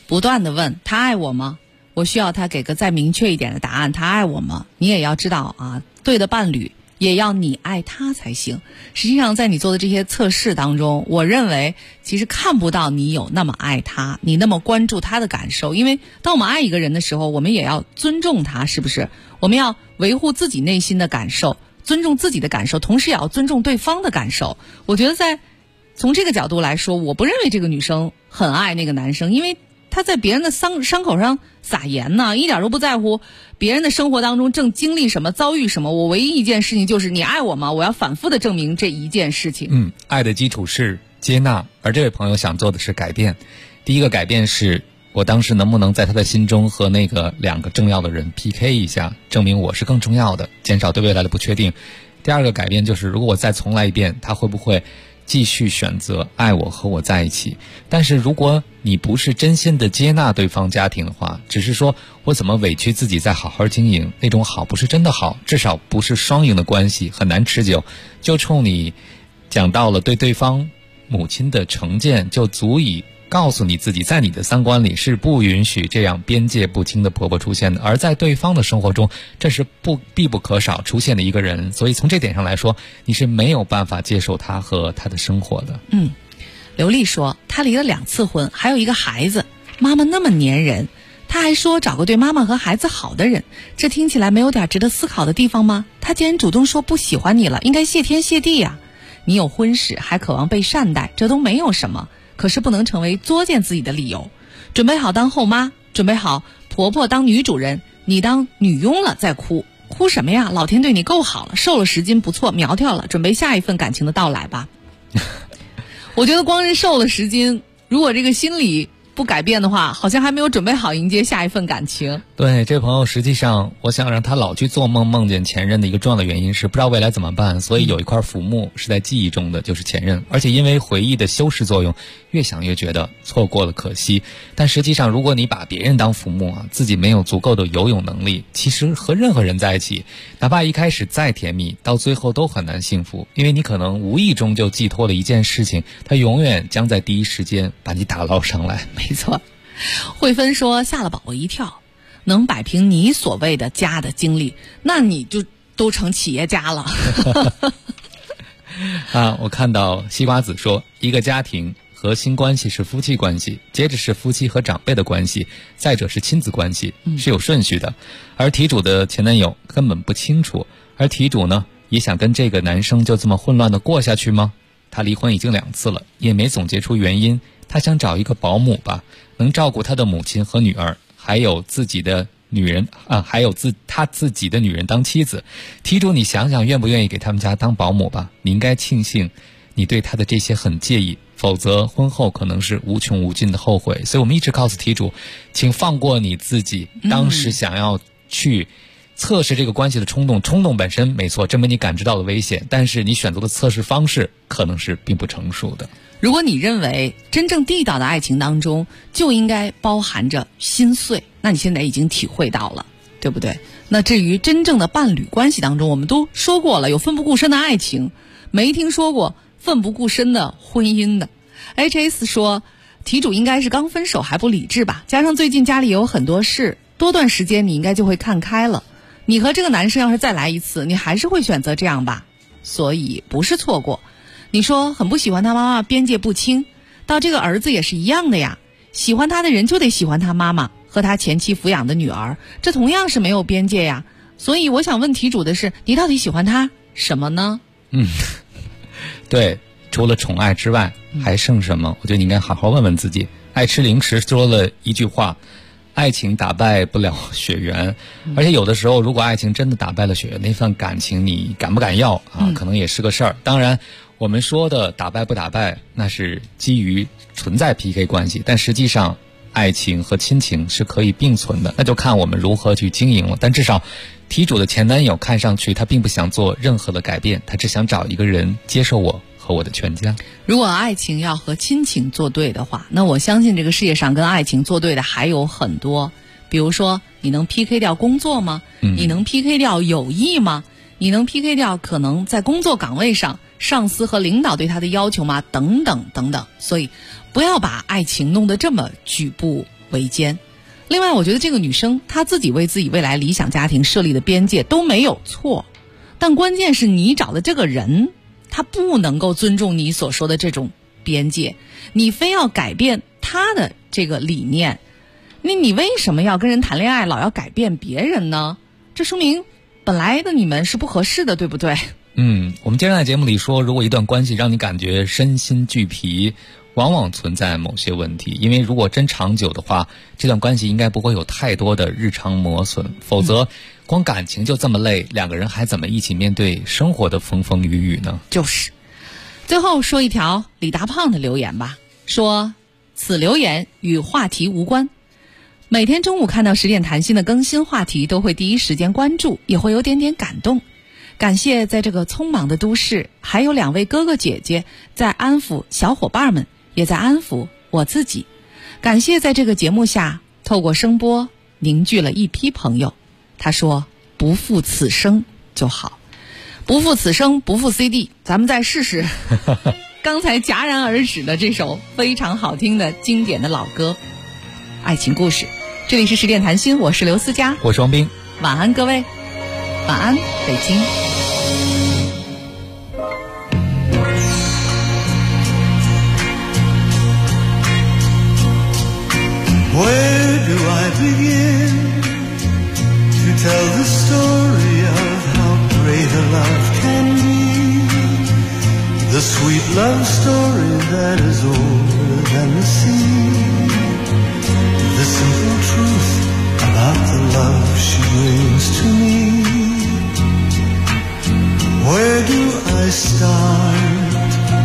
不断的问他爱我吗？我需要他给个再明确一点的答案，他爱我吗？你也要知道啊，对的伴侣也要你爱他才行。实际上在你做的这些测试当中，我认为其实看不到你有那么爱他，你那么关注他的感受。因为当我们爱一个人的时候，我们也要尊重他，是不是？我们要维护自己内心的感受，尊重自己的感受，同时也要尊重对方的感受。我觉得从这个角度来说，我不认为这个女生很爱那个男生，因为他在别人的伤口上撒盐呢，一点都不在乎别人的生活当中正经历什么，遭遇什么。我唯一一件事情就是你爱我吗？我要反复的证明这一件事情。 爱的基础是接纳，而这位朋友想做的是改变。第一个改变是我当时能不能在他的心中和那个2个重要的人 PK 一下，证明我是更重要的，减少对未来的不确定。第二个改变就是如果我再重来一遍，他会不会继续选择爱我和我在一起。但是如果你不是真心的接纳对方家庭的话，只是说我怎么委屈自己再好好经营，那种好不是真的好，至少不是双赢的关系，很难持久。就冲你讲到了对对方母亲的成见，就足以告诉你自己，在你的三观里是不允许这样边界不清的婆婆出现的，而在对方的生活中，这是必不可少出现的一个人。所以从这点上来说，你是没有办法接受他和他的生活的。 刘丽说她离了2次婚，还有一个孩子，妈妈那么粘人，她还说找个对妈妈和孩子好的人，这听起来没有点值得思考的地方吗？她既然主动说不喜欢你了，应该谢天谢地呀。你有婚史，还渴望被善待，这都没有什么，可是不能成为作践自己的理由。准备好当后妈，准备好婆婆当女主人，你当女佣了再哭什么呀？老天对你够好了，瘦了10斤不错，苗条了，准备下一份感情的到来吧。我觉得光是瘦了10斤，如果这个心理不改变的话，好像还没有准备好迎接下一份感情。 对，这朋友实际上我想让他老去做梦，梦见前任的一个重要的原因是不知道未来怎么办，所以有一块浮木是在记忆中的，就是前任，而且因为回忆的修饰作用，越想越觉得错过了可惜。但实际上如果你把别人当浮木啊，自己没有足够的游泳能力，其实和任何人在一起，哪怕一开始再甜蜜，到最后都很难幸福，因为你可能无意中就寄托了一件事情，它永远将在第一时间把你打捞上来。 没错，慧芬说吓了宝宝一跳，能摆平你所谓的家的经历，那你就都成企业家了。 我看到西瓜子说，一个家庭核心关系是夫妻关系，接着是夫妻和长辈的关系，再者是亲子关系，是有顺序的。而题主的前男友根本不清楚，而题主呢，也想跟这个男生就这么混乱的过下去吗？他离婚已经2次了，也没总结出原因。他想找一个保姆吧，能照顾他的母亲和女儿，还有自己的女人还有他自己的女人当妻子。题主，你想想愿不愿意给他们家当保姆吧？你应该庆幸你对他的这些很介意，否则婚后可能是无穷无尽的后悔。所以我们一直告诉题主，请放过你自己当时想要去测试这个关系的冲动本身没错，证明你感知到了危险，但是你选择的测试方式可能是并不成熟的。 如果你认为真正地道的爱情当中就应该包含着心碎，那你现在已经体会到了，对不对？那至于真正的伴侣关系当中，我们都说过了，有奋不顾身的爱情，没听说过奋不顾身的婚姻的。 HS 说题主应该是刚分手还不理智吧，加上最近家里有很多事，多段时间你应该就会看开了。你和这个男生要是再来一次，你还是会选择这样吧，所以不是错过。你说很不喜欢他妈妈边界不清，到这个儿子也是一样的呀，喜欢他的人就得喜欢他妈妈和他前妻抚养的女儿，这同样是没有边界呀。所以我想问题主的是，你到底喜欢他什么呢？ 对，除了宠爱之外还剩什么？我觉得你应该好好问问自己。爱吃零食说了一句话，爱情打败不了血缘，而且有的时候如果爱情真的打败了血缘，那份感情你敢不敢要可能也是个事儿。当然我们说的打败不打败，那是基于存在 PK 关系，但实际上爱情和亲情是可以并存的，那就看我们如何去经营了。但至少题主的前男友看上去他并不想做任何的改变，他只想找一个人接受我和我的全家。 如果爱情要和亲情作对的话，那我相信这个世界上跟爱情作对的还有很多。比如说你能 PK 掉工作吗？你能 PK 掉友谊吗？你能 PK 掉可能在工作岗位上上司和领导对他的要求吗？等等等等。所以不要把爱情弄得这么举步维艰。另外我觉得这个女生她自己为自己未来理想家庭设立的边界都没有错，但关键是你找的这个人他不能够尊重你所说的这种边界，你非要改变他的这个理念，你为什么要跟人谈恋爱老要改变别人呢？这说明本来的你们是不合适的，对不对？ 我们经常在节目里说，如果一段关系让你感觉身心俱疲，往往存在某些问题，因为如果真长久的话，这段关系应该不会有太多的日常磨损，否则光感情就这么累，两个人还怎么一起面对生活的风风雨雨呢？ 就是。最后说一条李大胖的留言吧，说此留言与话题无关，每天中午看到10点谈心的更新话题都会第一时间关注，也会有点感动。感谢在这个匆忙的都市还有2位哥哥姐姐在安抚小伙伴们，也在安抚我自己。感谢在这个节目下透过声波凝聚了一批朋友。他说不负此生就好，不负此生不负 CD， 咱们再试试刚才戛然而止的这首非常好听的经典的老歌爱情故事。这里是10点谈心，我是刘思佳， 我是王斌， 晚安各位，晚安北京。 Where do I begin to tell the story of how great a love can be? The sweet love story that is older than the sea. The simple truth about the love she brings to me. Where do I start?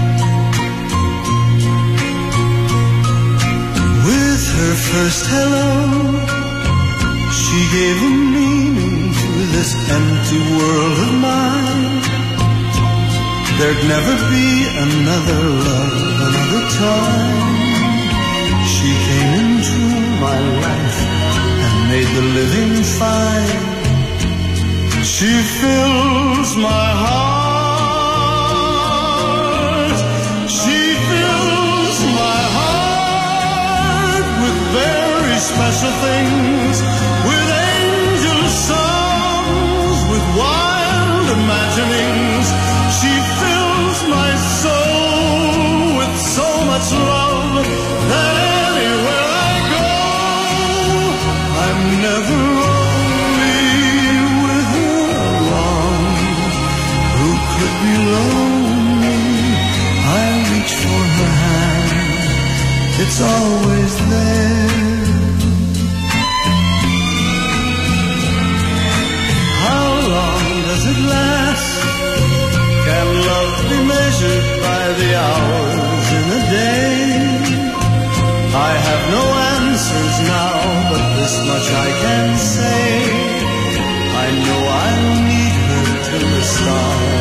With her first hello, she gave a meaning to this empty world of mine. There'd never be another love, another time. She came into my life and made the living fine. She fills my heart. She fills my heart with very special things, with angel songs, with wild imaginings. She fills my soul with so much love that anywhere I go, I'm never only with her alone. Who could be lonely? I reach for her hand, it's always there. How long does it last? Can love be measured by the hours in a day? I have no answers now, but this much I can say. I know I'll need her till the stars